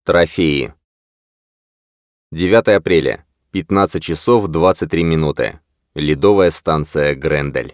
Трофеи. 9 апреля. 15 часов 23 минуты. Ледовая станция Грендель.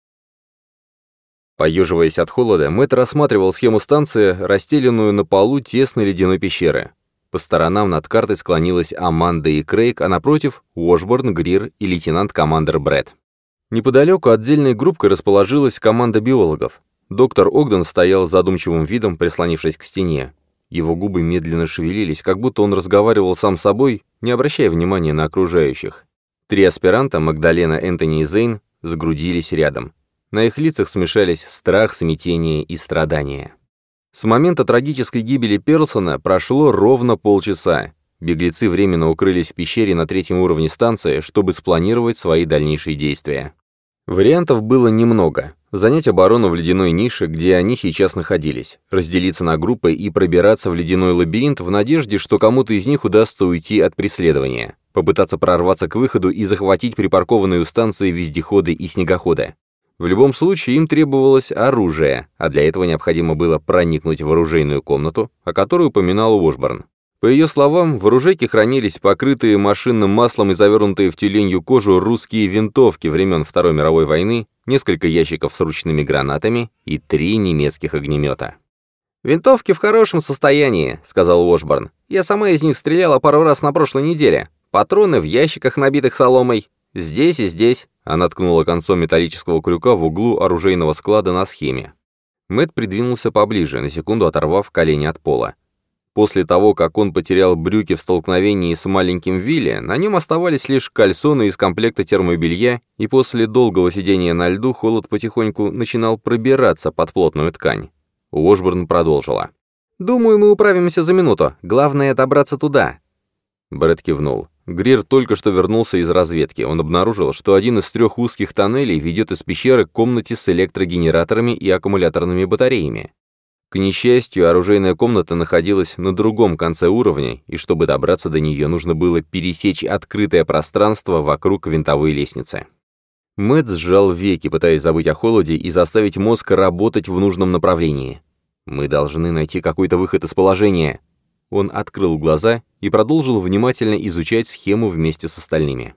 Поеживаясь от холода, Мэтт рассматривал схему станции, расстеленную на полу тесной ледяной пещеры. По сторонам над картой склонилась Аманда и Крейг, а напротив — Уошборн, Грир и лейтенант-командер Брэд. Неподалеку отдельной группкой расположилась команда биологов. Доктор Огден стоял с задумчивым видом, прислонившись к стене. Его губы медленно шевелились, как будто он разговаривал сам с собой, не обращая внимания на окружающих. 3 аспиранта, Магдалена, Энтони и Зейн, сгрудились рядом. На их лицах смешались страх, смятение и страдания. С момента трагической гибели Перлсона прошло ровно полчаса. Беглецы временно укрылись в пещере на 3-м уровне станции, чтобы спланировать свои дальнейшие действия. Вариантов было немного. Занять оборону в ледяной нише, где они сейчас находились, разделиться на группы и пробираться в ледяной лабиринт в надежде, что кому-то из них удастся уйти от преследования, попытаться прорваться к выходу и захватить припаркованные у станции вездеходы и снегоходы. В любом случае им требовалось оружие, а для этого необходимо было проникнуть в оружейную комнату, о которой упоминал Уошборн. По ее словам, в оружейке хранились покрытые машинным маслом и завернутые в тюленью кожу русские винтовки времен Второй мировой войны, несколько ящиков с ручными гранатами и 3 немецких огнемета. «Винтовки в хорошем состоянии», — сказал Уошборн. «Я сама из них стреляла пару раз на прошлой неделе. Патроны в ящиках, набитых соломой. Здесь и здесь». Она ткнула концом металлического крюка в углу оружейного склада на схеме. Мэтт придвинулся поближе, на секунду оторвав колени от пола. После того, как он потерял брюки в столкновении с маленьким Вилли, на нем оставались лишь кальсоны из комплекта термобелья, и после долгого сидения на льду холод потихоньку начинал пробираться под плотную ткань. Уошборн продолжила. «Думаю, мы управимся за минуту. Главное — добраться туда». Брэд кивнул. Грир только что вернулся из разведки. Он обнаружил, что один из 3 узких тоннелей ведет из пещеры к комнате с электрогенераторами и аккумуляторными батареями. К несчастью, оружейная комната находилась на другом конце уровня, и чтобы добраться до нее, нужно было пересечь открытое пространство вокруг винтовой лестницы. Мэтт сжал веки, пытаясь забыть о холоде и заставить мозг работать в нужном направлении. «Мы должны найти какой-то выход из положения». Он открыл глаза и продолжил внимательно изучать схему вместе с остальными.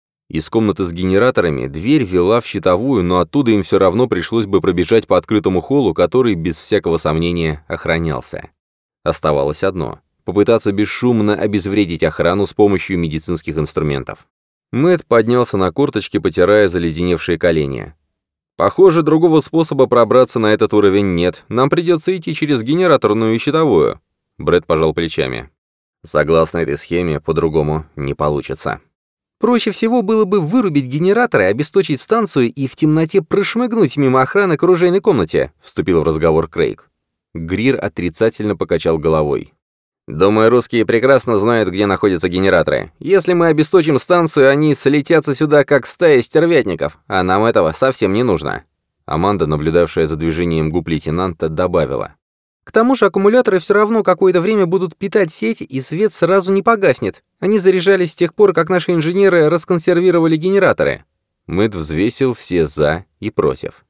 Из комнаты с генераторами дверь вела в щитовую, но оттуда им все равно пришлось бы пробежать по открытому холлу, который, без всякого сомнения, охранялся. Оставалось одно — попытаться бесшумно обезвредить охрану с помощью медицинских инструментов. Мэтт поднялся на корточки, потирая заледеневшие колени. «Похоже, другого способа пробраться на этот уровень нет. Нам придется идти через генераторную и щитовую». Брэд пожал плечами. «Согласно этой схеме, по-другому не получится». «Проще всего было бы вырубить генераторы, обесточить станцию и в темноте прошмыгнуть мимо охраны к оружейной комнате», — вступил в разговор Крейг. Грир отрицательно покачал головой. «Думаю, русские прекрасно знают, где находятся генераторы. Если мы обесточим станцию, они слетятся сюда, как стая стервятников, а нам этого совсем не нужно». Аманда, наблюдавшая за движением губ лейтенанта, добавила. «К тому же аккумуляторы все равно какое-то время будут питать сеть, и свет сразу не погаснет. Они заряжались с тех пор, как наши инженеры расконсервировали генераторы». Мэтт взвесил все «за» и «против».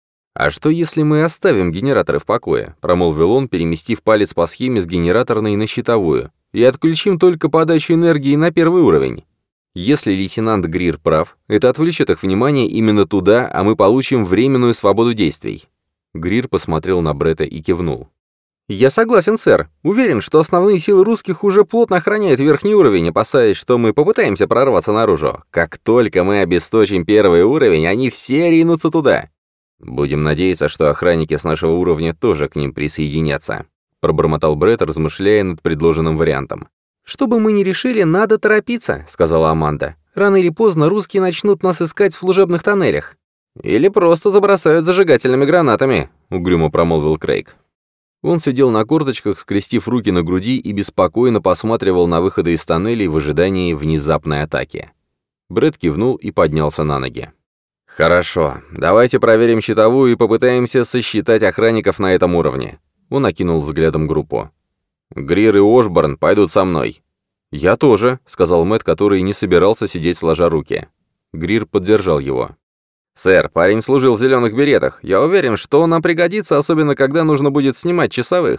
«А что, если мы оставим генераторы в покое?» — промолвил он, переместив палец по схеме с генераторной на щитовую, «и отключим только подачу энергии на 1-й уровень. Если лейтенант Грир прав, это отвлечет их внимание именно туда, а мы получим временную свободу действий». Грир посмотрел на Бретта и кивнул. «Я согласен, сэр. Уверен, что основные силы русских уже плотно охраняют верхний уровень, опасаясь, что мы попытаемся прорваться наружу. Как только мы обесточим 1-й уровень, они все ринутся туда». «Будем надеяться, что охранники с нашего уровня тоже к ним присоединятся», — пробормотал Брэд, размышляя над предложенным вариантом. «Что бы мы ни решили, надо торопиться», — сказала Аманда. «Рано или поздно русские начнут нас искать в служебных тоннелях». «Или просто забросают зажигательными гранатами», — угрюмо промолвил Крейг. Он сидел на корточках, скрестив руки на груди и беспокойно посматривал на выходы из тоннелей в ожидании внезапной атаки. Брэд кивнул и поднялся на ноги. «Хорошо, давайте проверим щитовую и попытаемся сосчитать охранников на этом уровне». Он окинул взглядом группу. «Грир и Уошборн пойдут со мной». «Я тоже», — сказал Мэтт, который не собирался сидеть сложа руки. Грир поддержал его. «Сэр, парень служил в зеленых беретах. Я уверен, что он нам пригодится, особенно когда нужно будет снимать часовых».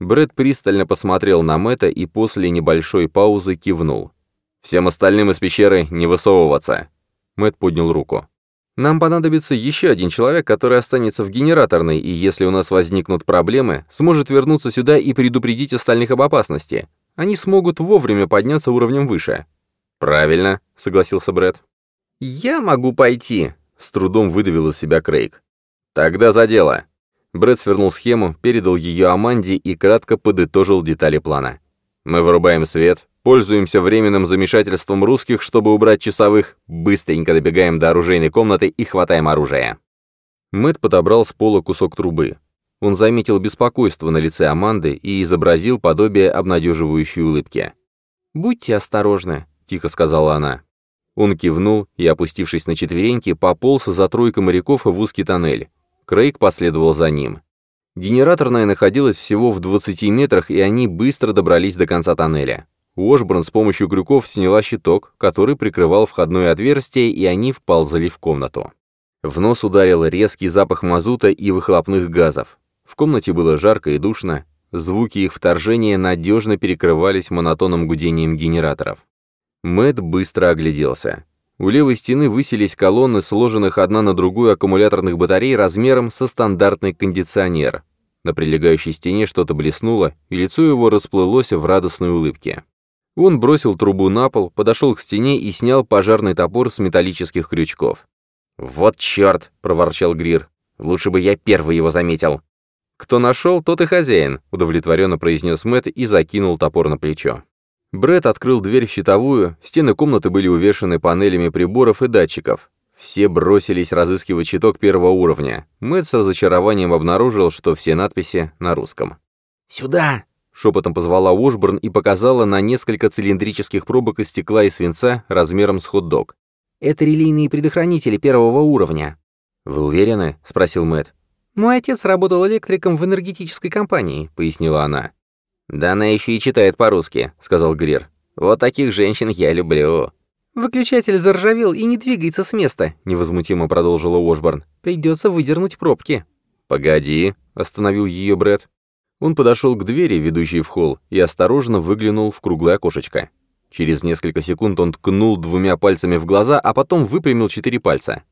Брэд пристально посмотрел на Мэтта и после небольшой паузы кивнул. «Всем остальным из пещеры не высовываться!» Мэтт поднял руку. «Нам понадобится еще один человек, который останется в генераторной, и если у нас возникнут проблемы, сможет вернуться сюда и предупредить остальных об опасности. Они смогут вовремя подняться уровнем выше». «Правильно», — согласился Брэд. «Я могу пойти», — с трудом выдавил из себя Крейг. «Тогда за дело». Брэд свернул схему, передал ее Аманде и кратко подытожил детали плана. «Мы вырубаем свет, пользуемся временным замешательством русских, чтобы убрать часовых, быстренько добегаем до оружейной комнаты и хватаем оружие». Мэтт подобрал с пола кусок трубы. Он заметил беспокойство на лице Аманды и изобразил подобие обнадеживающей улыбки. «Будьте осторожны», — тихо сказала она. Он кивнул и, опустившись на четвереньки, пополз за тройкой моряков в узкий тоннель. Крейг последовал за ним. Генераторная находилась всего в 20 метрах, и они быстро добрались до конца тоннеля. Уошборн с помощью крюков сняла щиток, который прикрывал входное отверстие, и они вползли в комнату. В нос ударил резкий запах мазута и выхлопных газов. В комнате было жарко и душно, звуки их вторжения надежно перекрывались монотонным гудением генераторов. Мэтт быстро огляделся. У левой стены высились колонны, сложенных одна на другую аккумуляторных батарей размером со стандартный кондиционер. На прилегающей стене что-то блеснуло, и лицо его расплылось в радостной улыбке. Он бросил трубу на пол, подошел к стене и снял пожарный топор с металлических крючков. «Вот черт!» — проворчал Грир. «Лучше бы я первый его заметил». «Кто нашел, тот и хозяин», — удовлетворенно произнес Мэтт и закинул топор на плечо. Брэд открыл дверь в щитовую, стены комнаты были увешаны панелями приборов и датчиков. Все бросились разыскивать щиток первого уровня. Мэтт с разочарованием обнаружил, что все надписи на русском. «Сюда!» — шепотом позвала Уошборн и показала на несколько цилиндрических пробок из стекла и свинца размером с хот-дог. «Это релейные предохранители первого уровня». «Вы уверены?» — спросил Мэтт. «Мой отец работал электриком в энергетической компании», — пояснила она. «Да она еще и читает по-русски», — сказал Грир. «Вот таких женщин я люблю». «Выключатель заржавел и не двигается с места», — невозмутимо продолжила Уошборн. «Придется выдернуть пробки». «Погоди», — остановил ее Брэд. Он подошел к двери, ведущей в холл, и осторожно выглянул в круглое окошечко. Через несколько секунд он ткнул двумя пальцами в глаза, а потом выпрямил 4 пальца.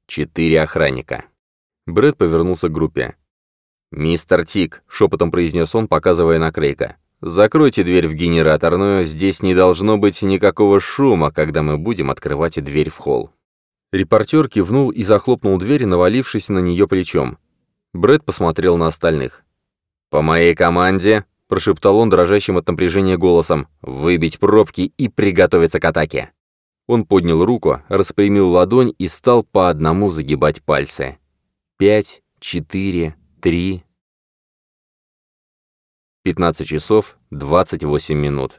4 охранника. Брэд повернулся к группе. «Мистер Тик», — шепотом произнес он, показывая на Крейга, — «закройте дверь в генераторную, здесь не должно быть никакого шума, когда мы будем открывать дверь в холл». Репортер кивнул и захлопнул дверь, навалившись на нее плечом. Брэд посмотрел на остальных. «По моей команде», — прошептал он дрожащим от напряжения голосом, — «выбить пробки и приготовиться к атаке». Он поднял руку, распрямил ладонь и стал по одному загибать пальцы. 5, 4, 3. 15 часов 28 минут.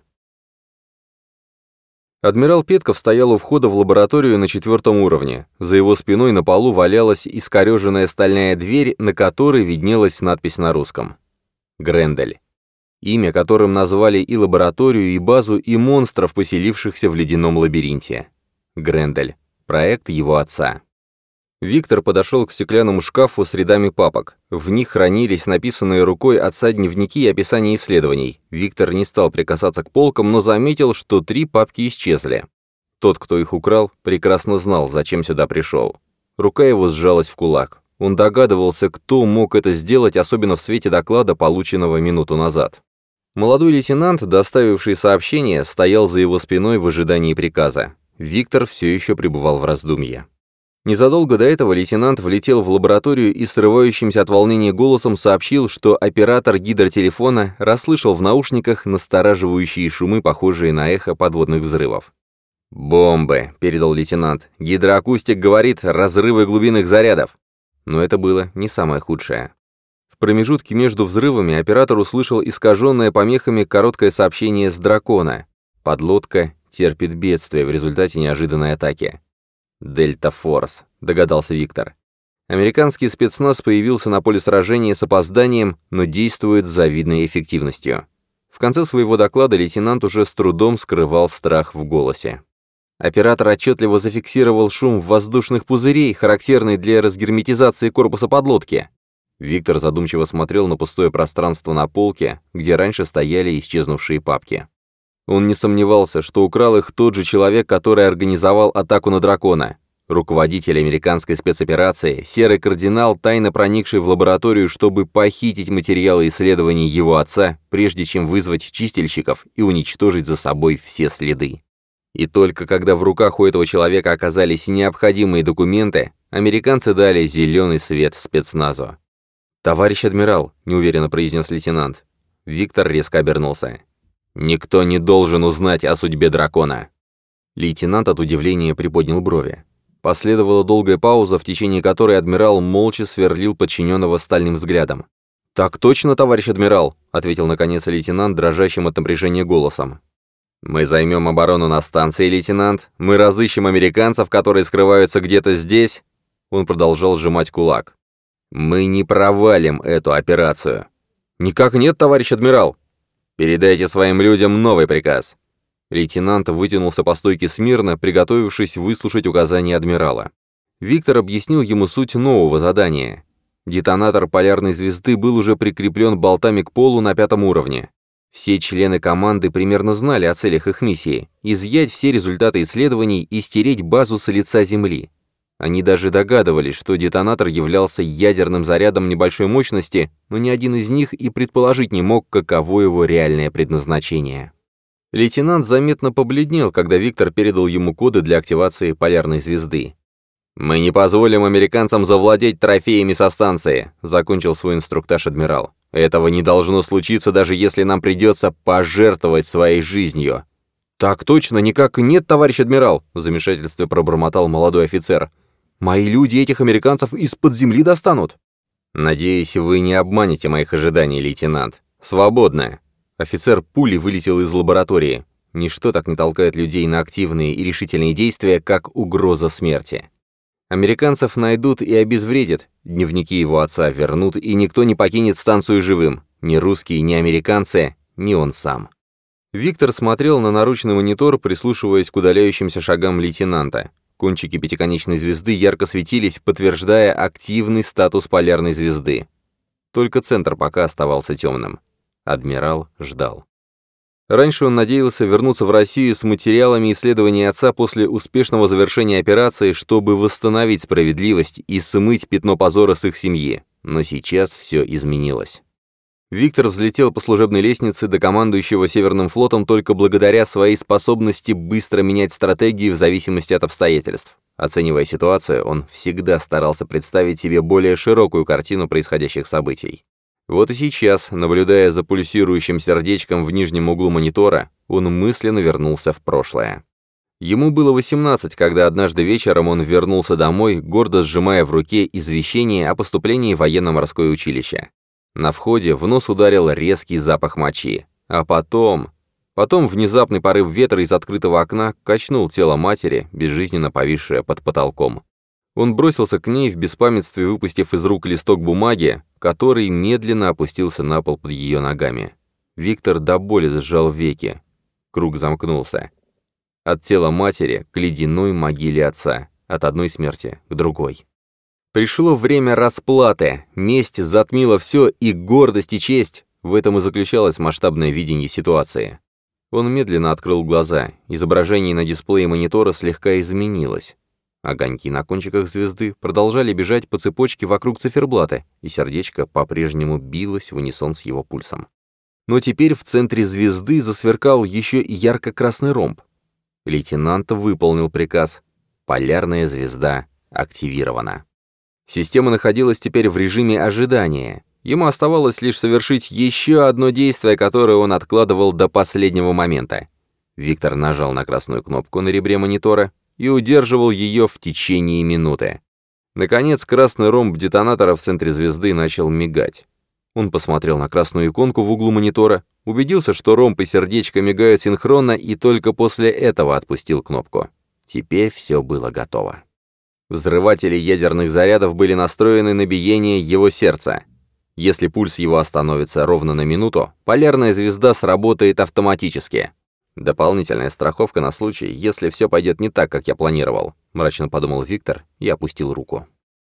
Адмирал Петков стоял у входа в лабораторию на 4-м уровне. За его спиной на полу валялась искореженная стальная дверь, на которой виднелась надпись на русском. Грендель. Имя, которым назвали и лабораторию, и базу, и монстров, поселившихся в ледяном лабиринте. Грендель. Проект его отца. Виктор подошел к стеклянному шкафу с рядами папок. В них хранились написанные рукой отца дневники и описания исследований. Виктор не стал прикасаться к полкам, но заметил, что 3 папки исчезли. Тот, кто их украл, прекрасно знал, зачем сюда пришел. Рука его сжалась в кулак. Он догадывался, кто мог это сделать, особенно в свете доклада, полученного минуту назад. Молодой лейтенант, доставивший сообщение, стоял за его спиной в ожидании приказа. Виктор все еще пребывал в раздумье. Незадолго до этого лейтенант влетел в лабораторию и срывающимся от волнения голосом сообщил, что оператор гидротелефона расслышал в наушниках настораживающие шумы, похожие на эхо подводных взрывов. «Бомбы», — передал лейтенант. «Гидроакустик говорит, разрывы глубинных зарядов». Но это было не самое худшее. В промежутке между взрывами оператор услышал искаженное помехами короткое сообщение с дракона. Подлодка терпит бедствие в результате неожиданной атаки. «Дельта Форс», — догадался Виктор. Американский спецназ появился на поле сражения с опозданием, но действует с завидной эффективностью. В конце своего доклада лейтенант уже с трудом скрывал страх в голосе. Оператор отчетливо зафиксировал шум воздушных пузырей, характерный для разгерметизации корпуса подлодки. Виктор задумчиво смотрел на пустое пространство на полке, где раньше стояли исчезнувшие папки. Он не сомневался, что украл их тот же человек, который организовал атаку на дракона. Руководитель американской спецоперации, серый кардинал, тайно проникший в лабораторию, чтобы похитить материалы исследований его отца, прежде чем вызвать чистильщиков и уничтожить за собой все следы. И только когда в руках у этого человека оказались необходимые документы, американцы дали зеленый свет спецназу. «Товарищ адмирал», — неуверенно произнес лейтенант. Виктор резко обернулся. «Никто не должен узнать о судьбе дракона». Лейтенант от удивления приподнял брови. Последовала долгая пауза, в течение которой адмирал молча сверлил подчиненного стальным взглядом. «Так точно, товарищ адмирал», — ответил наконец лейтенант дрожащим от напряжения голосом. «Мы займем оборону на станции, лейтенант. Мы разыщем американцев, которые скрываются где-то здесь». Он продолжал сжимать кулак. «Мы не провалим эту операцию». «Никак нет, товарищ адмирал». «Передайте своим людям новый приказ». Лейтенант вытянулся по стойке смирно, приготовившись выслушать указания адмирала. Виктор объяснил ему суть нового задания. Детонатор полярной звезды был уже прикреплен болтами к полу на 5-м уровне. Все члены команды примерно знали о целях их миссии – изъять все результаты исследований и стереть базу с лица Земли. Они даже догадывались, что детонатор являлся ядерным зарядом небольшой мощности, но ни один из них и предположить не мог, каково его реальное предназначение. Лейтенант заметно побледнел, когда Виктор передал ему коды для активации полярной звезды. «Мы не позволим американцам завладеть трофеями со станции», — закончил свой инструктаж адмирал. «Этого не должно случиться, даже если нам придется пожертвовать своей жизнью». «Так точно, никак нет, товарищ адмирал», — в замешательстве пробормотал молодой офицер. «Мои люди этих американцев из-под земли достанут». «Надеюсь, вы не обманете моих ожиданий, лейтенант. Свободно». Офицер пулей вылетел из лаборатории. Ничто так не толкает людей на активные и решительные действия, как угроза смерти. Американцев найдут и обезвредят, дневники его отца вернут, и никто не покинет станцию живым. Ни русские, ни американцы, ни он сам. Виктор смотрел на наручный монитор, прислушиваясь к удаляющимся шагам лейтенанта. Кончики пятиконечной звезды ярко светились, подтверждая активный статус полярной звезды. Только центр пока оставался темным. Адмирал ждал. Раньше он надеялся вернуться в Россию с материалами исследований отца после успешного завершения операции, чтобы восстановить справедливость и смыть пятно позора с их семьи. Но сейчас все изменилось. Виктор взлетел по служебной лестнице до командующего Северным флотом только благодаря своей способности быстро менять стратегии в зависимости от обстоятельств. Оценивая ситуацию, он всегда старался представить себе более широкую картину происходящих событий. Вот и сейчас, наблюдая за пульсирующим сердечком в нижнем углу монитора, он мысленно вернулся в прошлое. Ему было 18, когда однажды вечером он вернулся домой, гордо сжимая в руке извещение о поступлении в военно-морское училище. На входе в нос ударил резкий запах мочи, а потом внезапный порыв ветра из открытого окна качнул тело матери, безжизненно повисшее под потолком. Он бросился к ней в беспамятстве, выпустив из рук листок бумаги, который медленно опустился на пол под ее ногами. Виктор до боли сжал веки. Круг замкнулся. От тела матери к ледяной могиле отца, от одной смерти к другой. Пришло время расплаты, месть затмила все, и гордость и честь. В этом и заключалось масштабное видение ситуации. Он медленно открыл глаза, изображение на дисплее монитора слегка изменилось. Огоньки на кончиках звезды продолжали бежать по цепочке вокруг циферблата, и сердечко по-прежнему билось в унисон с его пульсом. Но теперь в центре звезды засверкал еще и ярко-красный ромб. Лейтенант выполнил приказ. Полярная звезда активирована. Система находилась теперь в режиме ожидания. Ему оставалось лишь совершить еще одно действие, которое он откладывал до последнего момента. Виктор нажал на красную кнопку на ребре монитора и удерживал ее в течение минуты. Наконец, красный ромб детонатора в центре звезды начал мигать. Он посмотрел на красную иконку в углу монитора, убедился, что ромб и сердечко мигают синхронно, и только после этого отпустил кнопку. Теперь все было готово. Взрыватели ядерных зарядов были настроены на биение его сердца. Если пульс его остановится ровно на минуту, полярная звезда сработает автоматически. Дополнительная страховка на случай, если все пойдет не так, как я планировал, мрачно подумал Виктор и опустил руку.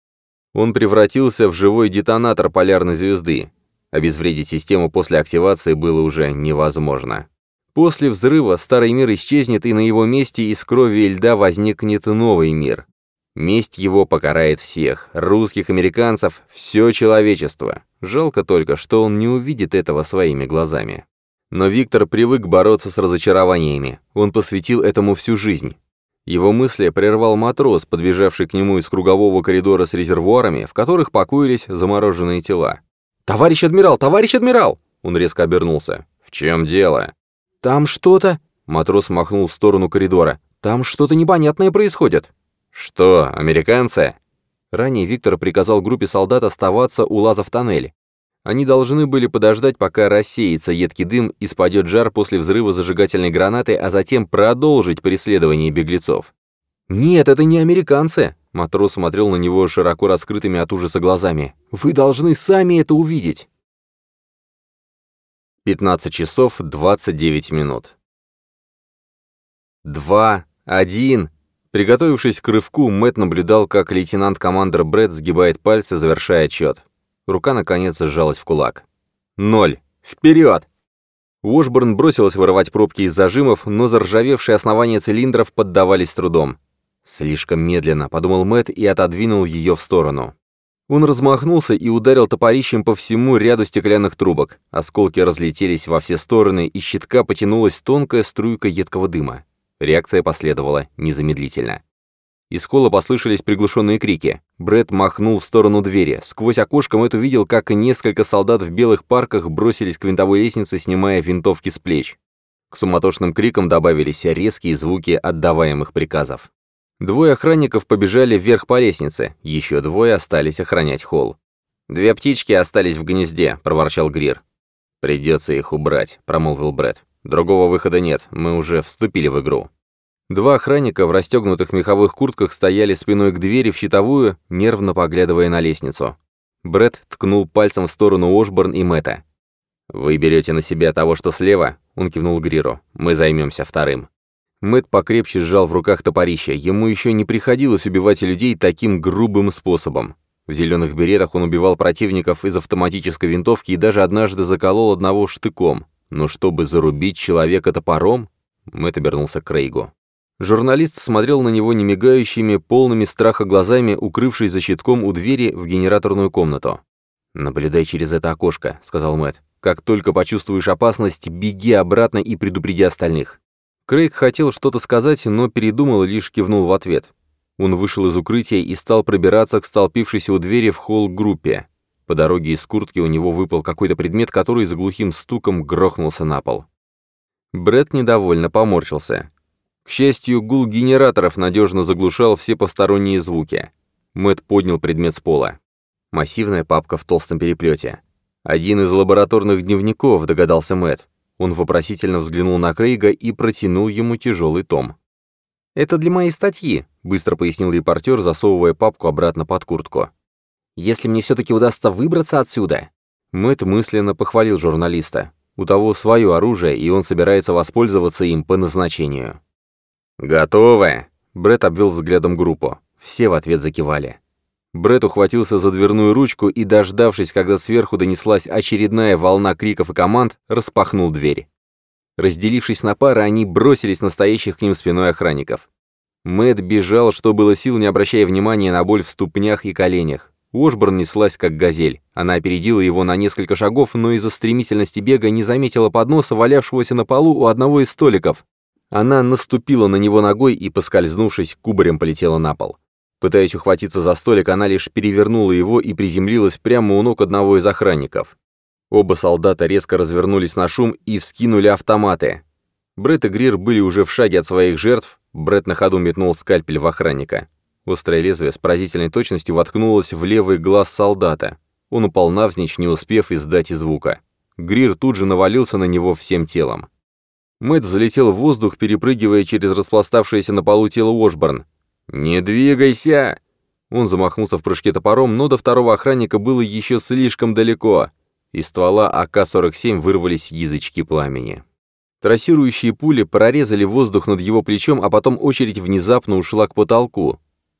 Он превратился в живой детонатор полярной звезды. Обезвредить систему после активации было уже невозможно. После взрыва старый мир исчезнет, и на его месте из крови и льда возникнет новый мир. Месть его покарает всех, русских, американцев, все человечество. Жалко только, что он не увидит этого своими глазами. Но Виктор привык бороться с разочарованиями. Он посвятил этому всю жизнь. Его мысли прервал матрос, подбежавший к нему из кругового коридора с резервуарами, в которых покоились замороженные тела. «Товарищ адмирал! Товарищ адмирал!» Он резко обернулся. «В чем дело?» «Там что-то...» Матрос махнул в сторону коридора. «Там что-то непонятное происходит». «Что, американцы?» Ранее Виктор приказал группе солдат оставаться у лаза в тоннеле. Они должны были подождать, пока рассеется едкий дым и спадет жар после взрыва зажигательной гранаты, а затем продолжить преследование беглецов. «Нет, это не американцы!» Матрос смотрел на него широко раскрытыми от ужаса глазами. «Вы должны сами это увидеть!» 15 часов 29 минут. 2, 1... Приготовившись к рывку, Мэтт наблюдал, как лейтенант-командер Брэд сгибает пальцы, завершая отчет. Рука, наконец, сжалась в кулак. 0. Вперед! Уошборн бросилась вырывать пробки из зажимов, но заржавевшие основания цилиндров поддавались с трудом. «Слишком медленно», — подумал Мэтт и отодвинул ее в сторону. Он размахнулся и ударил топорищем по всему ряду стеклянных трубок. Осколки разлетелись во все стороны, и из щитка потянулась тонкая струйка едкого дыма. Реакция последовала незамедлительно. Из холла послышались приглушенные крики. Брэд махнул в сторону двери. Сквозь окошко Мэтт увидел, как несколько солдат в белых парках бросились к винтовой лестнице, снимая винтовки с плеч. К суматошным крикам добавились резкие звуки отдаваемых приказов. 2 охранников побежали вверх по лестнице, еще 2 остались охранять холл. 2 птички остались в гнезде», — проворчал Грир. «Придется их убрать», — промолвил Брэд. «Другого выхода нет, мы уже вступили в игру». 2 охранника в расстегнутых меховых куртках стояли спиной к двери в щитовую, нервно поглядывая на лестницу. Брэд ткнул пальцем в сторону Уошборн и Мэтта. «Вы берете на себя того, что слева?» — он кивнул Гриру. «Мы займемся вторым». Мэтт покрепче сжал в руках топорище. Ему еще не приходилось убивать людей таким грубым способом. В зеленых беретах он убивал противников из автоматической винтовки и даже однажды заколол одного штыком. Но чтобы зарубить человека топором? Мэтт обернулся к Крейгу. Журналист смотрел на него немигающими, полными страха глазами, укрывшись за щитком у двери в генераторную комнату. «Наблюдай через это окошко», — сказал Мэтт. «Как только почувствуешь опасность, беги обратно и предупреди остальных». Крейг хотел что-то сказать, но передумал и лишь кивнул в ответ. Он вышел из укрытия и стал пробираться к столпившейся у двери в холл группе. По дороге из куртки у него выпал какой-то предмет, который с глухим стуком грохнулся на пол. Брэд недовольно поморщился. К счастью, гул генераторов надежно заглушал все посторонние звуки. Мэтт поднял предмет с пола. Массивная папка в толстом переплете. «Один из лабораторных дневников», — догадался Мэтт. Он вопросительно взглянул на Крейга и протянул ему тяжелый том. «Это для моей статьи», — быстро пояснил репортер, засовывая папку обратно под куртку. «Если мне все-таки удастся выбраться отсюда...» Мэтт мысленно похвалил журналиста. У того свое оружие, и он собирается воспользоваться им по назначению. «Готовы?» — Брэд обвел взглядом группу. Все в ответ закивали. Брэд ухватился за дверную ручку и, дождавшись, когда сверху донеслась очередная волна криков и команд, распахнул дверь. Разделившись на пары, они бросились на стоящих к ним спиной охранников. Мэтт бежал, что было сил, не обращая внимания на боль в ступнях и коленях. Уошборн неслась, как газель. Она опередила его на несколько шагов, но из-за стремительности бега не заметила подноса, валявшегося на полу у одного из столиков. Она наступила на него ногой и, поскользнувшись, кубарем полетела на пол. Пытаясь ухватиться за столик, она лишь перевернула его и приземлилась прямо у ног одного из охранников. Оба солдата резко развернулись на шум и вскинули автоматы. Брэд и Грир были уже в шаге от своих жертв. Брэд на ходу метнул скальпель в охранника. Острое лезвие с поразительной точностью воткнулось в левый глаз солдата. Он упал навзничь, не успев издать и звука. Грир тут же навалился на него всем телом. Мэтт взлетел в воздух, перепрыгивая через распластавшееся на полу тело Уошборн. «Не двигайся!» Он замахнулся в прыжке топором, но до второго охранника было еще слишком далеко. Из ствола АК-47 вырвались язычки пламени. Трассирующие пули прорезали воздух над его плечом, а потом очередь внезапно ушла к потолку.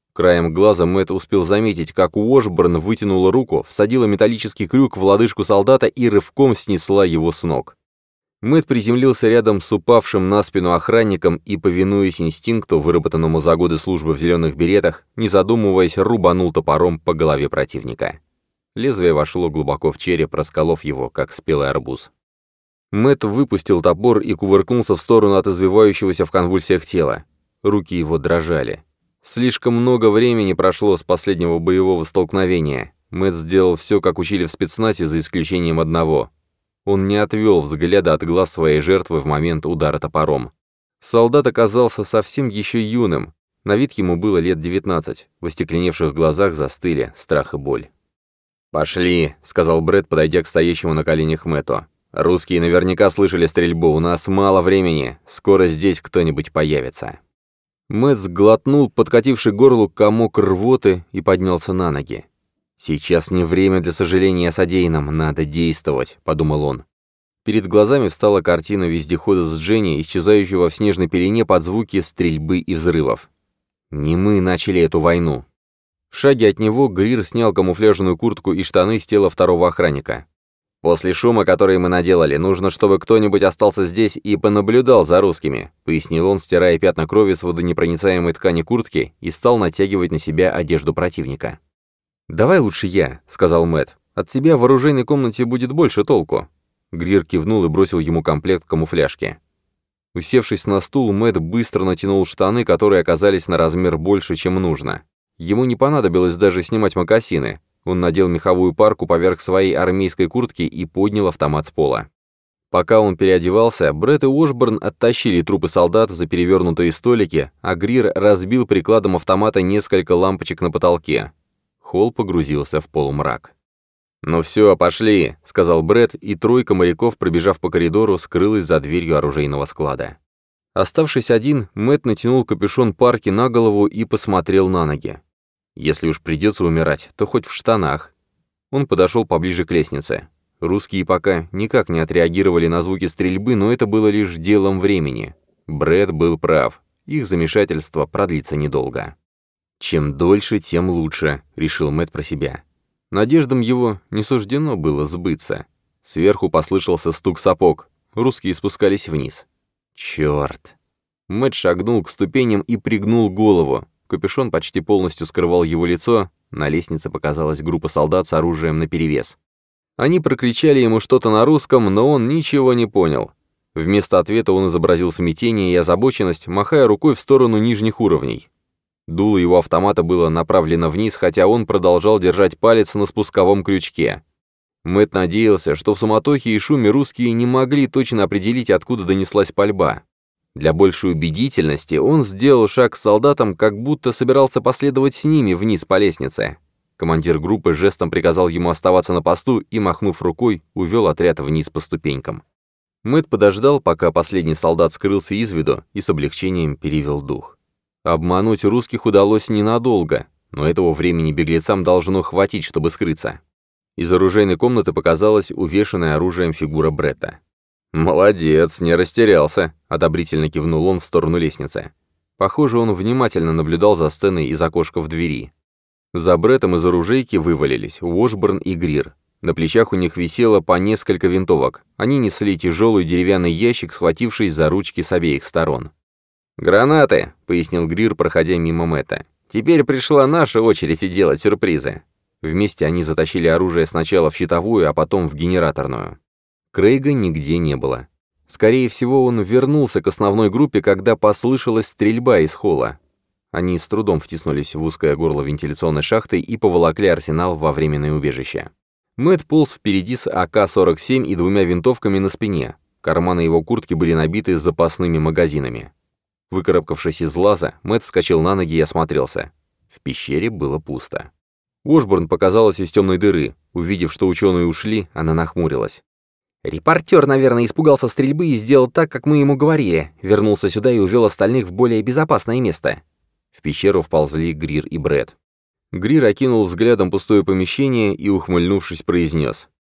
Краем глаза Мэтт успел заметить, как Уошборн вытянула руку, всадила металлический крюк в лодыжку солдата и рывком снесла его с ног. Мэтт приземлился рядом с упавшим на спину охранником и, повинуясь инстинкту, выработанному за годы службы в зеленых беретах, не задумываясь, рубанул топором по голове противника. Лезвие вошло глубоко в череп, расколов его, как спелый арбуз. Мэтт выпустил топор и кувыркнулся в сторону от извивающегося в конвульсиях тела. Руки его дрожали. Слишком много времени прошло с последнего боевого столкновения. Мэтт сделал все, как учили в спецназе, за исключением одного. Он не отвел взгляда от глаз своей жертвы в момент удара топором. Солдат оказался совсем еще юным. На вид ему было лет 19. В остекленевших глазах застыли страх и боль. «Пошли», — сказал Брэд, подойдя к стоящему на коленях Мэтту. «Русские наверняка слышали стрельбу, у нас мало времени. Скоро здесь кто-нибудь появится». Мэтт сглотнул подкативший горлу комок рвоты и поднялся на ноги. «Сейчас не время для сожаления о содеянном, надо действовать», — подумал он. Перед глазами встала картина вездехода с Дженни, исчезающего в снежной пелене под звуки стрельбы и взрывов. Не мы начали эту войну. В шаге от него Грир снял камуфляжную куртку и штаны с тела второго охранника. «После шума, который мы наделали, нужно, чтобы кто-нибудь остался здесь и понаблюдал за русскими», — пояснил он, стирая пятна крови с водонепроницаемой ткани куртки и стал натягивать на себя одежду противника. «Давай лучше я», — сказал Мэтт. «От тебя в оружейной комнате будет больше толку». Грир кивнул и бросил ему комплект камуфляжки. Усевшись на стул, Мэтт быстро натянул штаны, которые оказались на размер больше, чем нужно. Ему не понадобилось даже снимать мокасины. Он надел меховую парку поверх своей армейской куртки и поднял автомат с пола. Пока он переодевался, Брэд и Уошборн оттащили трупы солдат за перевернутые столики, а Грир разбил прикладом автомата несколько лампочек на потолке. Холл погрузился в полумрак. «Ну все, пошли», — сказал Брэд, и тройка моряков, пробежав по коридору, скрылась за дверью оружейного склада. Оставшись один, Мэтт натянул капюшон парки на голову и посмотрел на ноги. Если уж придется умирать, то хоть в штанах. Он подошел поближе к лестнице. Русские пока никак не отреагировали на звуки стрельбы, но это было лишь делом времени. Брэд был прав. Их замешательство продлится недолго. «Чем дольше, тем лучше», — решил Мэтт про себя. Надеждам его не суждено было сбыться. Сверху послышался стук сапог. Русские спускались вниз. «Чёрт!» Мэтт шагнул к ступеням и пригнул голову. Капюшон почти полностью скрывал его лицо, на лестнице показалась группа солдат с оружием наперевес. Они прокричали ему что-то на русском, но он ничего не понял. Вместо ответа он изобразил смятение и озабоченность, махая рукой в сторону нижних уровней. Дуло его автомата было направлено вниз, хотя он продолжал держать палец на спусковом крючке. Мэтт надеялся, что в суматохе и шуме русские не могли точно определить, откуда донеслась пальба. Для большей убедительности он сделал шаг к солдатам, как будто собирался последовать с ними вниз по лестнице. Командир группы жестом приказал ему оставаться на посту и, махнув рукой, увел отряд вниз по ступенькам. Мэтт подождал, пока последний солдат скрылся из виду, и с облегчением перевел дух. Обмануть русских удалось ненадолго, но этого времени беглецам должно хватить, чтобы скрыться. Из оружейной комнаты показалась увешанная оружием фигура Бретта. «Молодец, не растерялся», — одобрительно кивнул он в сторону лестницы. Похоже, он внимательно наблюдал за сценой из окошка в двери. За Бреттом из оружейки вывалились Уошборн и Грир. На плечах у них висело по несколько винтовок. Они несли тяжелый деревянный ящик, схватившись за ручки с обеих сторон. «Гранаты», — пояснил Грир, проходя мимо Мэтта. «Теперь пришла наша очередь делать сюрпризы». Вместе они затащили оружие сначала в щитовую, а потом в генераторную. Крейга нигде не было. Скорее всего, он вернулся к основной группе, когда послышалась стрельба из холла. Они с трудом втиснулись в узкое горло вентиляционной шахты и поволокли арсенал во временное убежище. Мэтт полз впереди с АК-47 и двумя винтовками на спине. Карманы его куртки были набиты запасными магазинами. Выкарабкавшись из лаза, Мэтт вскочил на ноги и осмотрелся. В пещере было пусто. Уошборн показалась из темной дыры. Увидев, что ученые ушли, она нахмурилась. «Репортер, наверное, испугался стрельбы и сделал так, как мы ему говорили. Вернулся сюда и увел остальных в более безопасное место». В пещеру вползли Грир и Брэд. Грир окинул взглядом пустое помещение и, ухмыльнувшись, произнес.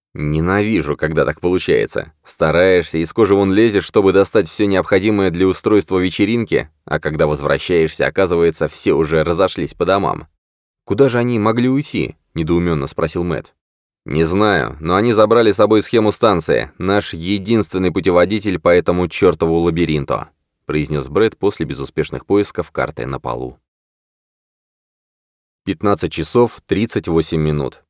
Ненавижу, когда так получается. Стараешься, из кожи вон лезешь, чтобы достать все необходимое для устройства вечеринки, а когда возвращаешься, оказывается, все уже разошлись по домам. «Куда же они могли уйти?» — недоуменно спросил Мэтт. «Не знаю, но они забрали с собой схему станции, наш единственный путеводитель по этому чертову лабиринту», — произнес Брэд после безуспешных поисков карты на полу. 15 часов 38 минут.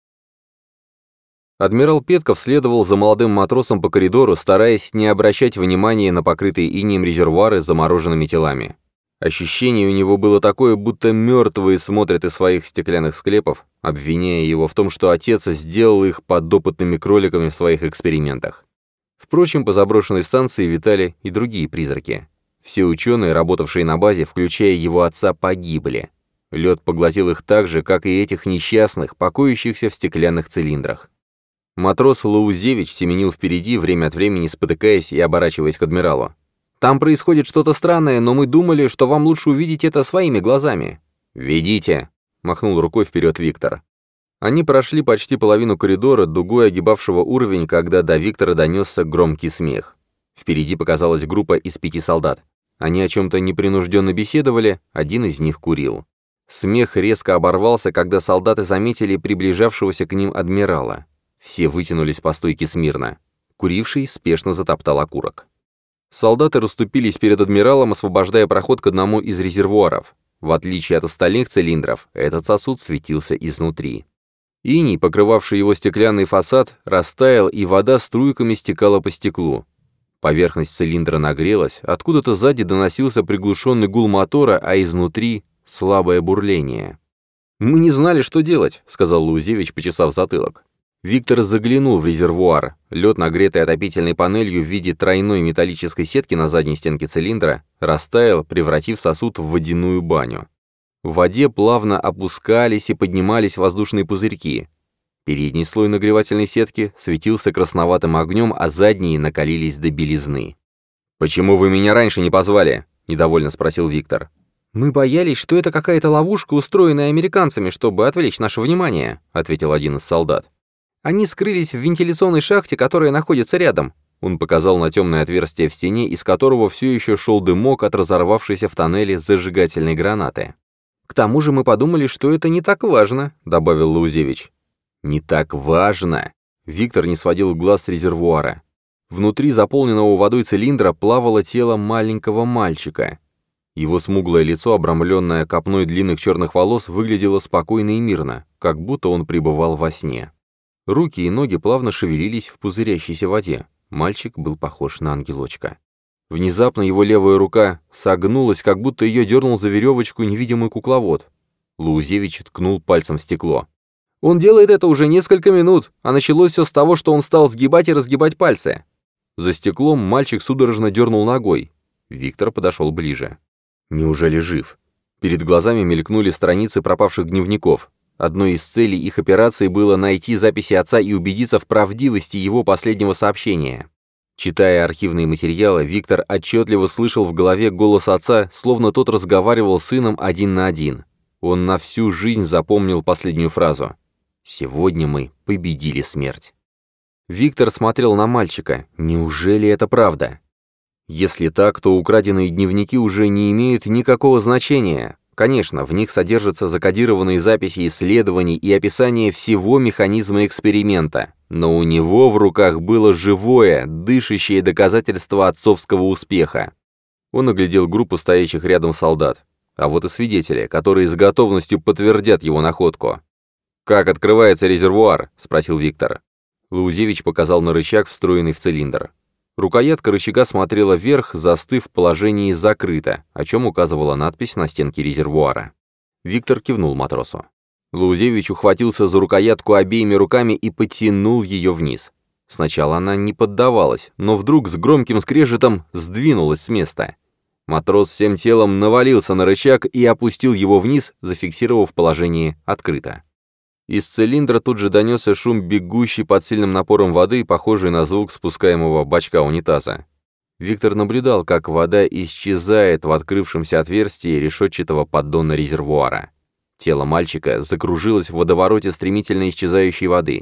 Адмирал Петков следовал за молодым матросом по коридору, стараясь не обращать внимания на покрытые инеем резервуары с замороженными телами. Ощущение у него было такое, будто мертвые смотрят из своих стеклянных склепов, обвиняя его в том, что отец сделал их подопытными кроликами в своих экспериментах. Впрочем, по заброшенной станции витали и другие призраки. Все ученые, работавшие на базе, включая его отца, погибли. Лед поглотил их так же, как и этих несчастных, покоящихся в стеклянных цилиндрах. Матрос Лаузевич семенил впереди, время от времени спотыкаясь и оборачиваясь к адмиралу. «Там происходит что-то странное, но мы думали, что вам лучше увидеть это своими глазами». «Ведите!» — махнул рукой вперед Виктор. Они прошли почти половину коридора, дугой огибавшего уровень, когда до Виктора донесся громкий смех. Впереди показалась группа из 5 солдат. Они о чем-то непринужденно беседовали, один из них курил. Смех резко оборвался, когда солдаты заметили приближавшегося к ним адмирала. Все вытянулись по стойке смирно. Куривший спешно затоптал окурок. Солдаты расступились перед адмиралом, освобождая проход к одному из резервуаров. В отличие от остальных цилиндров, этот сосуд светился изнутри. Иней, покрывавший его стеклянный фасад, растаял, и вода струйками стекала по стеклу. Поверхность цилиндра нагрелась, откуда-то сзади доносился приглушенный гул мотора, а изнутри — слабое бурление. «Мы не знали, что делать», — сказал Лаузевич, почесав затылок. Виктор заглянул в резервуар. Лед, нагретый отопительной панелью в виде тройной металлической сетки на задней стенке цилиндра, растаял, превратив сосуд в водяную баню. В воде плавно опускались и поднимались воздушные пузырьки. Передний слой нагревательной сетки светился красноватым огнем, а задние накалились до белизны. «Почему вы меня раньше не позвали?» — недовольно спросил Виктор. «Мы боялись, что это какая-то ловушка, устроенная американцами, чтобы отвлечь наше внимание», — ответил один из солдат. «Они скрылись в вентиляционной шахте, которая находится рядом». Он показал на темное отверстие в стене, из которого все еще шел дымок от разорвавшейся в тоннеле зажигательной гранаты. «К тому же мы подумали, что это не так важно», — добавил Лаузевич. «Не так важно?» Виктор не сводил глаз с резервуара. Внутри заполненного водой цилиндра плавало тело маленького мальчика. Его смуглое лицо, обрамленное копной длинных черных волос, выглядело спокойно и мирно, как будто он пребывал во сне. Руки и ноги плавно шевелились в пузырящейся воде. Мальчик был похож на ангелочка. Внезапно его левая рука согнулась, как будто ее дернул за веревочку невидимый кукловод. Лаузевич ткнул пальцем в стекло. «Он делает это уже несколько минут, а началось все с того, что он стал сгибать и разгибать пальцы». За стеклом мальчик судорожно дернул ногой. Виктор подошел ближе. Неужели жив? Перед глазами мелькнули страницы пропавших дневников. Одной из целей их операции было найти записи отца и убедиться в правдивости его последнего сообщения. Читая архивные материалы, Виктор отчетливо слышал в голове голос отца, словно тот разговаривал с сыном один на один. Он на всю жизнь запомнил последнюю фразу: «Сегодня мы победили смерть». Виктор смотрел на мальчика. Неужели это правда? Если так, то украденные дневники уже не имеют никакого значения. Конечно, в них содержатся закодированные записи исследований и описание всего механизма эксперимента, но у него в руках было живое, дышащее доказательство отцовского успеха. Он оглядел группу стоящих рядом солдат, а вот и свидетели, которые с готовностью подтвердят его находку. «Как открывается резервуар?» — спросил Виктор. Лаузевич показал на рычаг, встроенный в цилиндр. Рукоятка рычага смотрела вверх, застыв в положении «закрыто», о чем указывала надпись на стенке резервуара. Виктор кивнул матросу. Лаузевич ухватился за рукоятку обеими руками и потянул ее вниз. Сначала она не поддавалась, но вдруг с громким скрежетом сдвинулась с места. Матрос всем телом навалился на рычаг и опустил его вниз, зафиксировав в положении «открыто». Из цилиндра тут же донесся шум бегущей под сильным напором воды, похожий на звук спускаемого бачка унитаза. Виктор наблюдал, как вода исчезает в открывшемся отверстии решетчатого поддона резервуара. Тело мальчика закружилось в водовороте стремительно исчезающей воды.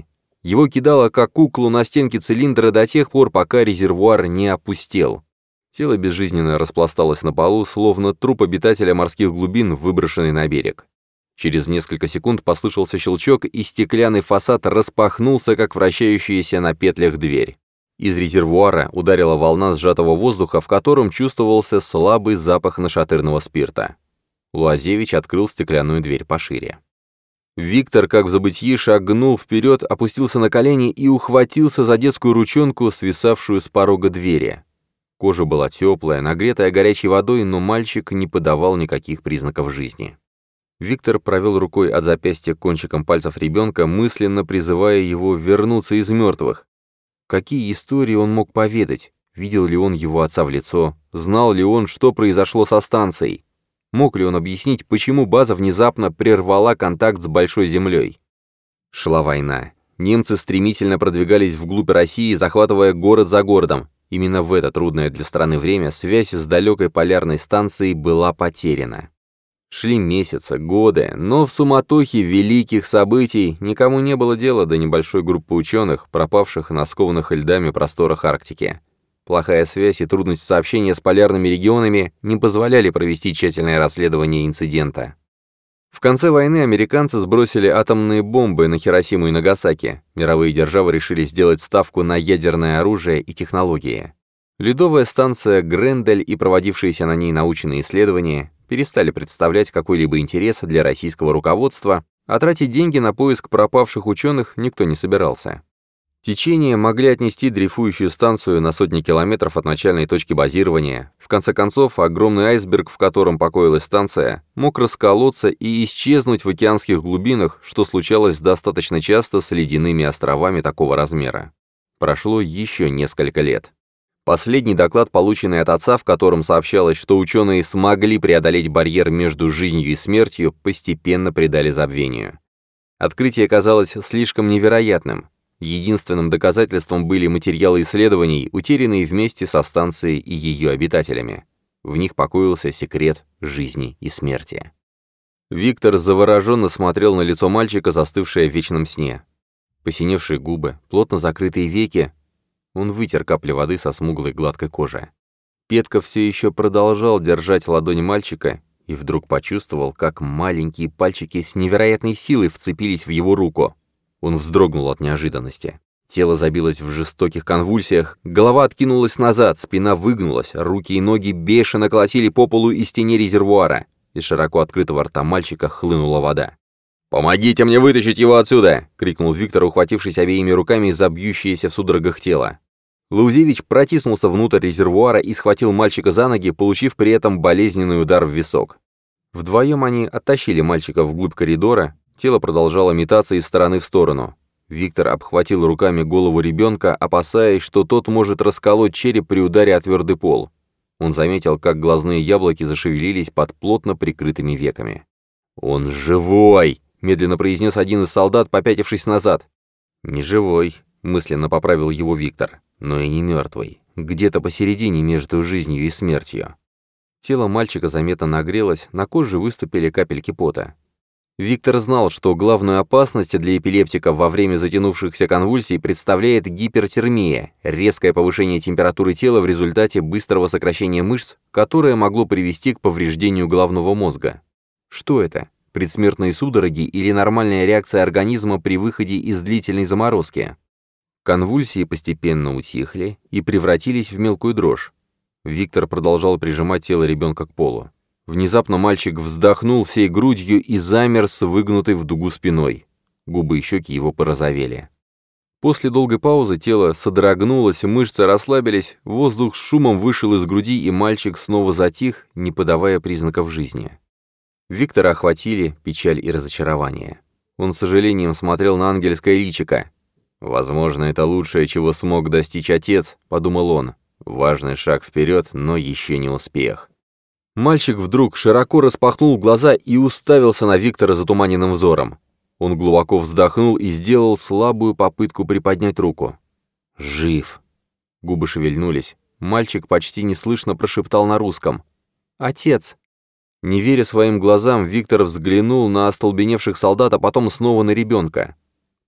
Его кидало как куклу на стенке цилиндра до тех пор, пока резервуар не опустел. Тело безжизненно распласталось на полу, словно труп обитателя морских глубин, выброшенный на берег. Через несколько секунд послышался щелчок, и стеклянный фасад распахнулся, как вращающаяся на петлях дверь. Из резервуара ударила волна сжатого воздуха, в котором чувствовался слабый запах нашатырного спирта. Луазевич открыл стеклянную дверь пошире. Виктор, как в забытьи, шагнул вперед, опустился на колени и ухватился за детскую ручонку, свисавшую с порога двери. Кожа была теплая, нагретая горячей водой, но мальчик не подавал никаких признаков жизни. Виктор провел рукой от запястья к кончикам пальцев ребенка, мысленно призывая его вернуться из мертвых. Какие истории он мог поведать? Видел ли он его отца в лицо? Знал ли он, что произошло со станцией? Мог ли он объяснить, почему база внезапно прервала контакт с Большой Землей? Шла война. Немцы стремительно продвигались вглубь России, захватывая город за городом. Именно в это трудное для страны время связь с далекой полярной станцией была потеряна. Шли месяцы, годы, но в суматохе великих событий никому не было дела до небольшой группы ученых, пропавших на скованных льдами просторах Арктики. Плохая связь и трудность сообщения с полярными регионами не позволяли провести тщательное расследование инцидента. В конце войны американцы сбросили атомные бомбы на Хиросиму и Нагасаки. Мировые державы решили сделать ставку на ядерное оружие и технологии. Ледовая станция Грендель и проводившиеся на ней научные исследования перестали представлять какой-либо интерес для российского руководства, а тратить деньги на поиск пропавших ученых никто не собирался. Течения могли отнести дрейфующую станцию на сотни километров от начальной точки базирования. В конце концов, огромный айсберг, в котором покоилась станция, мог расколоться и исчезнуть в океанских глубинах, что случалось достаточно часто с ледяными островами такого размера. Прошло еще несколько лет. Последний доклад, полученный от отца, в котором сообщалось, что ученые смогли преодолеть барьер между жизнью и смертью, постепенно придали забвению. Открытие казалось слишком невероятным. Единственным доказательством были материалы исследований, утерянные вместе со станцией и ее обитателями. В них покоился секрет жизни и смерти. Виктор завороженно смотрел на лицо мальчика, застывшее в вечном сне. Посиневшие губы, плотно закрытые веки. Он вытер капли воды со смуглой гладкой кожи. Петка все еще продолжал держать ладонь мальчика и вдруг почувствовал, как маленькие пальчики с невероятной силой вцепились в его руку. Он вздрогнул от неожиданности. Тело забилось в жестоких конвульсиях, голова откинулась назад, спина выгнулась, руки и ноги бешено колотили по полу и стене резервуара. Из широко открытого рта мальчика хлынула вода. «Помогите мне вытащить его отсюда!» — крикнул Виктор, ухватившись обеими руками за бьющееся в судорогах тело. Лаузевич протиснулся внутрь резервуара и схватил мальчика за ноги, получив при этом болезненный удар в висок. Вдвоем они оттащили мальчика вглубь коридора. Тело продолжало метаться из стороны в сторону. Виктор обхватил руками голову ребенка, опасаясь, что тот может расколоть череп при ударе о твердый пол. Он заметил, как глазные яблоки зашевелились под плотно прикрытыми веками. «Он живой!» — медленно произнес один из солдат, попятившись назад. «Не живой», — мысленно поправил его Виктор, — «но и не мертвый. Где-то посередине между жизнью и смертью». Тело мальчика заметно нагрелось, на коже выступили капельки пота. Виктор знал, что главную опасность для эпилептиков во время затянувшихся конвульсий представляет гипертермия, резкое повышение температуры тела в результате быстрого сокращения мышц, которое могло привести к повреждению головного мозга. Что это? Предсмертные судороги или нормальная реакция организма при выходе из длительной заморозки? Конвульсии постепенно утихли и превратились в мелкую дрожь. Виктор продолжал прижимать тело ребенка к полу. Внезапно мальчик вздохнул всей грудью и замер с выгнутой в дугу спиной. Губы и щеки его порозовели. После долгой паузы тело содрогнулось, мышцы расслабились, воздух с шумом вышел из груди, и мальчик снова затих, не подавая признаков жизни. Виктора охватили печаль и разочарование. Он с сожалением смотрел на ангельское личико. «Возможно, это лучшее, чего смог достичь отец», — подумал он. «Важный шаг вперед, но еще не успех». Мальчик вдруг широко распахнул глаза и уставился на Виктора затуманенным взором. Он глубоко вздохнул и сделал слабую попытку приподнять руку. «Жив!» Губы шевельнулись. Мальчик почти неслышно прошептал на русском. «Отец!» Не веря своим глазам, Виктор взглянул на остолбеневших солдат, а потом снова на ребенка.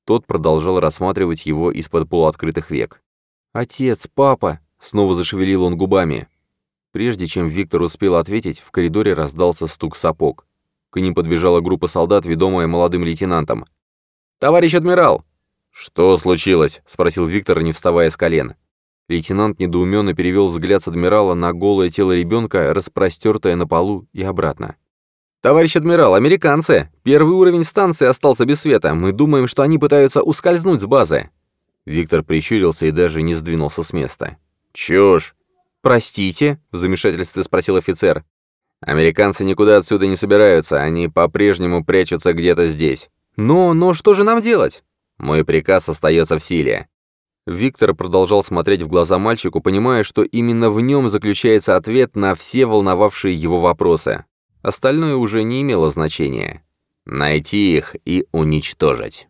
Тот продолжал рассматривать его из-под полуоткрытых век. «Отец, папа!» — снова зашевелил он губами. Прежде чем Виктор успел ответить, в коридоре раздался стук сапог. К ним подбежала группа солдат, ведомая молодым лейтенантом. «Товарищ адмирал!» «Что случилось?» — спросил Виктор, не вставая с колен. Лейтенант недоуменно перевел взгляд с адмирала на голое тело ребенка, распростертое на полу, и обратно. «Товарищ адмирал, американцы! Первый уровень станции остался без света. Мы думаем, что они пытаются ускользнуть с базы». Виктор прищурился и даже не сдвинулся с места. «Чушь!» «Простите?» — в замешательстве спросил офицер. «Американцы никуда отсюда не собираются, они по-прежнему прячутся где-то здесь». «Но что же нам делать?» «Мой приказ остается в силе». Виктор продолжал смотреть в глаза мальчику, понимая, что именно в нем заключается ответ на все волновавшие его вопросы. Остальное уже не имело значения. Найти их и уничтожить.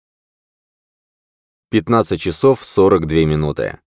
15 часов 42 минуты.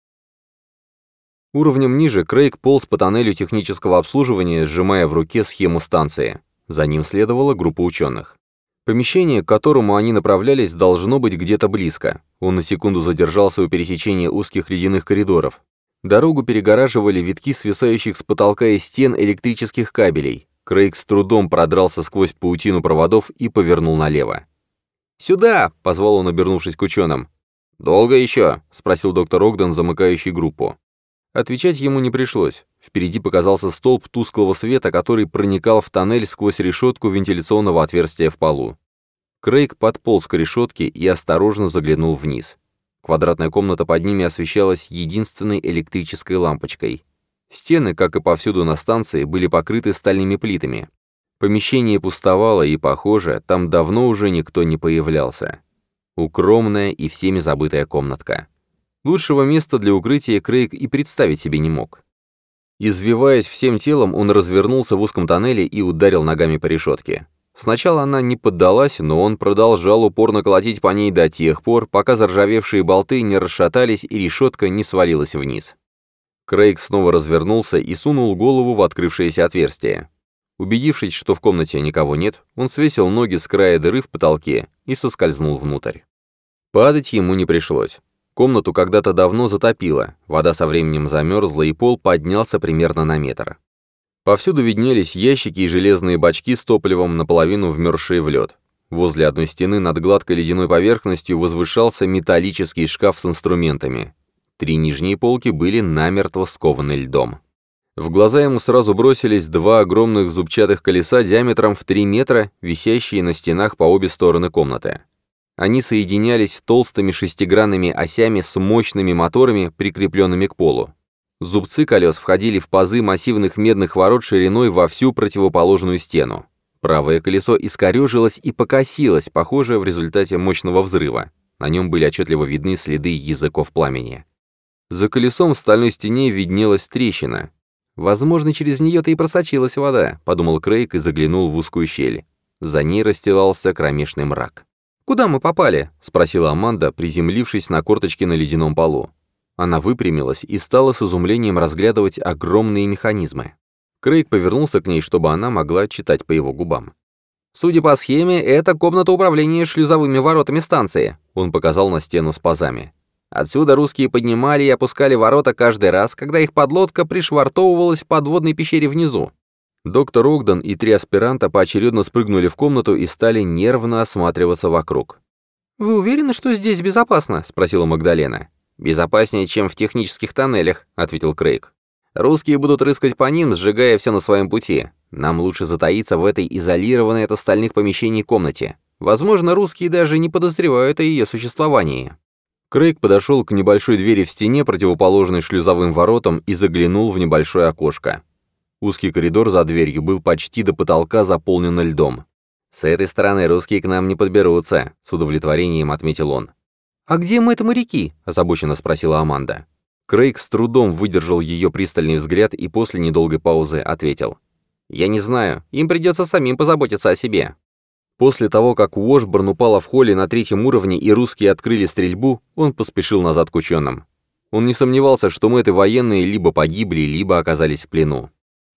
Уровнем ниже Крейг полз по тоннелю технического обслуживания, сжимая в руке схему станции. За ним следовала группа ученых. Помещение, к которому они направлялись, должно быть где-то близко. Он на секунду задержался у пересечения узких ледяных коридоров. Дорогу перегораживали витки свисающих с потолка и стен электрических кабелей. Крейг с трудом продрался сквозь паутину проводов и повернул налево. «Сюда!» — позвал он, обернувшись к ученым. «Долго еще?» — спросил доктор Огден, замыкающий группу. Отвечать ему не пришлось. Впереди показался столб тусклого света, который проникал в тоннель сквозь решетку вентиляционного отверстия в полу. Крейг подполз к решетке и осторожно заглянул вниз. Квадратная комната под ними освещалась единственной электрической лампочкой. Стены, как и повсюду на станции, были покрыты стальными плитами. Помещение пустовало, и, похоже, там давно уже никто не появлялся. Укромная и всеми забытая комнатка. Лучшего места для укрытия Крейг и представить себе не мог. Извиваясь всем телом, он развернулся в узком тоннеле и ударил ногами по решетке. Сначала она не поддалась, но он продолжал упорно колотить по ней до тех пор, пока заржавевшие болты не расшатались и решетка не свалилась вниз. Крейг снова развернулся и сунул голову в открывшееся отверстие. Убедившись, что в комнате никого нет, он свесил ноги с края дыры в потолке и соскользнул внутрь. Падать ему не пришлось. Комнату когда-то давно затопило, вода со временем замерзла, и пол поднялся примерно на метр. Повсюду виднелись ящики и железные бачки с топливом, наполовину вмерзшие в лед. Возле одной стены над гладкой ледяной поверхностью возвышался металлический шкаф с инструментами. 3 нижние полки были намертво скованы льдом. В глаза ему сразу бросились 2 огромных зубчатых колеса диаметром в 3 метра, висящие на стенах по обе стороны комнаты. Они соединялись толстыми шестигранными осями с мощными моторами, прикрепленными к полу. Зубцы колес входили в пазы массивных медных ворот шириной во всю противоположную стену. Правое колесо искорежилось и покосилось, похоже, в результате мощного взрыва. На нем были отчетливо видны следы языков пламени. За колесом в стальной стене виднелась трещина. «Возможно, через нее-то и просочилась вода», — подумал Крейг и заглянул в узкую щель. За ней расстилался кромешный мрак. «Куда мы попали?» — спросила Аманда, приземлившись на корточки на ледяном полу. Она выпрямилась и стала с изумлением разглядывать огромные механизмы. Крейг повернулся к ней, чтобы она могла читать по его губам. «Судя по схеме, это комната управления шлюзовыми воротами станции», — он показал на стену с пазами. «Отсюда русские поднимали и опускали ворота каждый раз, когда их подлодка пришвартовывалась в подводной пещере внизу». Доктор Огден и 3 аспиранта поочередно спрыгнули в комнату и стали нервно осматриваться вокруг. «Вы уверены, что здесь безопасно?» — спросила Магдалена. «Безопаснее, чем в технических тоннелях», — ответил Крейг. «Русские будут рыскать по ним, сжигая все на своем пути. Нам лучше затаиться в этой изолированной от остальных помещений комнате. Возможно, русские даже не подозревают о ее существовании». Крейг подошел к небольшой двери в стене, противоположной шлюзовым воротам, и заглянул в небольшое окошко. Узкий коридор за дверью был почти до потолка заполнен льдом. «С этой стороны русские к нам не подберутся», — с удовлетворением отметил он. «А где мы это моряки?» — озабоченно спросила Аманда. Крейг с трудом выдержал ее пристальный взгляд и после недолгой паузы ответил. «Я не знаю, им придется самим позаботиться о себе». После того, как Уошборн упала в холле на 3-м уровне и русские открыли стрельбу, он поспешил назад к ученым. Он не сомневался, что мэты военные либо погибли, либо оказались в плену.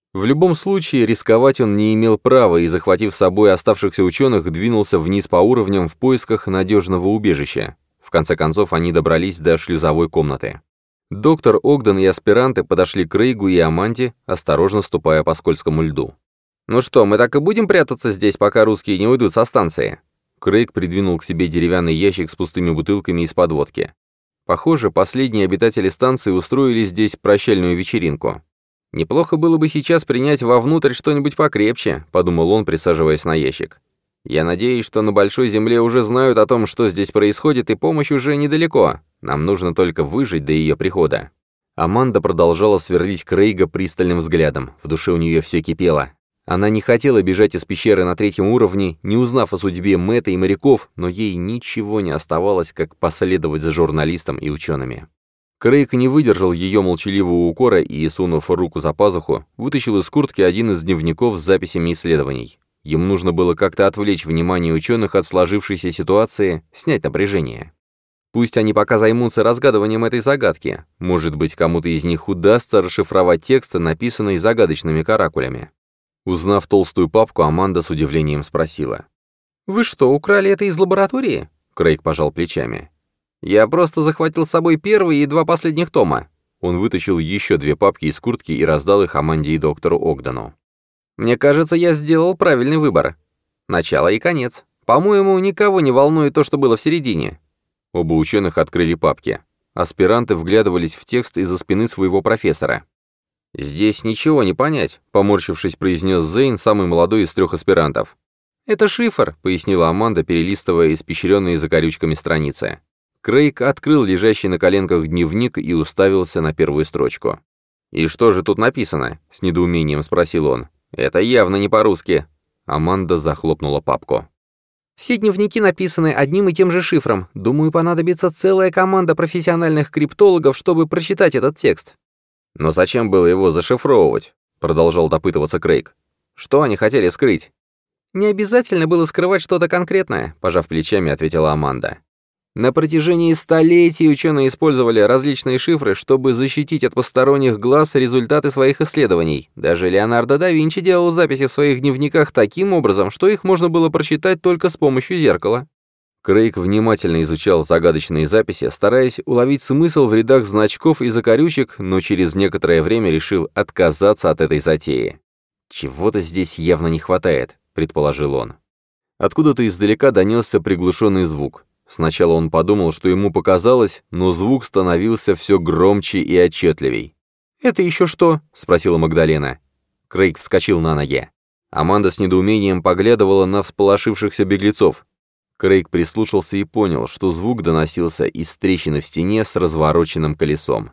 В любом случае, рисковать он не имел права и, захватив с собой оставшихся ученых, двинулся вниз по уровням в поисках надежного убежища. В конце концов, они добрались до шлюзовой комнаты. Доктор Огден и аспиранты подошли к Крейгу и Аманде, осторожно ступая по скользкому льду. «Ну что, мы так и будем прятаться здесь, пока русские не уйдут со станции?» Крейг придвинул к себе деревянный ящик с пустыми бутылками из-под водки. Похоже, последние обитатели станции устроили здесь прощальную вечеринку. «Неплохо было бы сейчас принять вовнутрь что-нибудь покрепче», — подумал он, присаживаясь на ящик. «Я надеюсь, что на Большой Земле уже знают о том, что здесь происходит, и помощь уже недалеко. Нам нужно только выжить до ее прихода». Аманда продолжала сверлить Крейга пристальным взглядом. В душе у нее все кипело. Она не хотела бежать из пещеры на 3-м уровне, не узнав о судьбе Мэтта и моряков, но ей ничего не оставалось, как последовать за журналистом и учеными. Крейг не выдержал ее молчаливого укора и, сунув руку за пазуху, вытащил из куртки один из дневников с записями исследований. Ему нужно было как-то отвлечь внимание ученых от сложившейся ситуации, снять напряжение. Пусть они пока займутся разгадыванием этой загадки. Может быть, кому-то из них удастся расшифровать текст, написанный загадочными каракулями. Узнав толстую папку, Аманда с удивлением спросила. «Вы что, украли это из лаборатории?» Крейг пожал плечами. «Я просто захватил с собой первый и 2 последних тома». Он вытащил еще 2 папки из куртки и раздал их Аманде и доктору Огдену. «Мне кажется, я сделал правильный выбор. Начало и конец. По-моему, никого не волнует то, что было в середине». Оба ученых открыли папки. Аспиранты вглядывались в текст из-за спины своего профессора. «Здесь ничего не понять», — поморщившись, произнес Зейн, самый молодой из 3 аспирантов. «Это шифр», — пояснила Аманда, перелистывая испещренные закорючками страницы. Крейг открыл лежащий на коленках дневник и уставился на первую строчку. «И что же тут написано?» — с недоумением спросил он. «Это явно не по-русски». Аманда захлопнула папку. «Все дневники написаны одним и тем же шифром. Думаю, понадобится целая команда профессиональных криптологов, чтобы прочитать этот текст». «Но зачем было его зашифровывать?» — продолжал допытываться Крейг. «Что они хотели скрыть?» «Не обязательно было скрывать что-то конкретное», — пожав плечами, ответила Аманда. «На протяжении столетий ученые использовали различные шифры, чтобы защитить от посторонних глаз результаты своих исследований. Даже Леонардо да Винчи делал записи в своих дневниках таким образом, что их можно было прочитать только с помощью зеркала». Крейг внимательно изучал загадочные записи, стараясь уловить смысл в рядах значков и закорючек, но через некоторое время решил отказаться от этой затеи. «Чего-то здесь явно не хватает», — предположил он. Откуда-то издалека донесся приглушенный звук. Сначала он подумал, что ему показалось, но звук становился все громче и отчетливей. «Это еще что?» — спросила Магдалена. Крейг вскочил на ноги. Аманда с недоумением поглядывала на всполошившихся беглецов. Крейг прислушался и понял, что звук доносился из трещины в стене с развороченным колесом.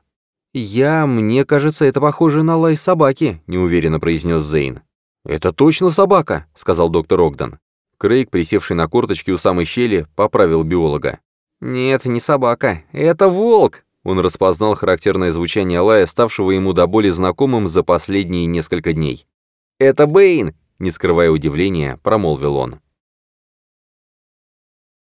«Мне кажется, это похоже на лай собаки», — неуверенно произнес Зейн. «Это точно собака», — сказал доктор Огден. Крейг, присевший на корточки у самой щели, поправил биолога. «Нет, не собака, это волк!» Он распознал характерное звучание лая, ставшего ему до боли знакомым за последние несколько дней. «Это Бэйн!» — не скрывая удивления, промолвил он.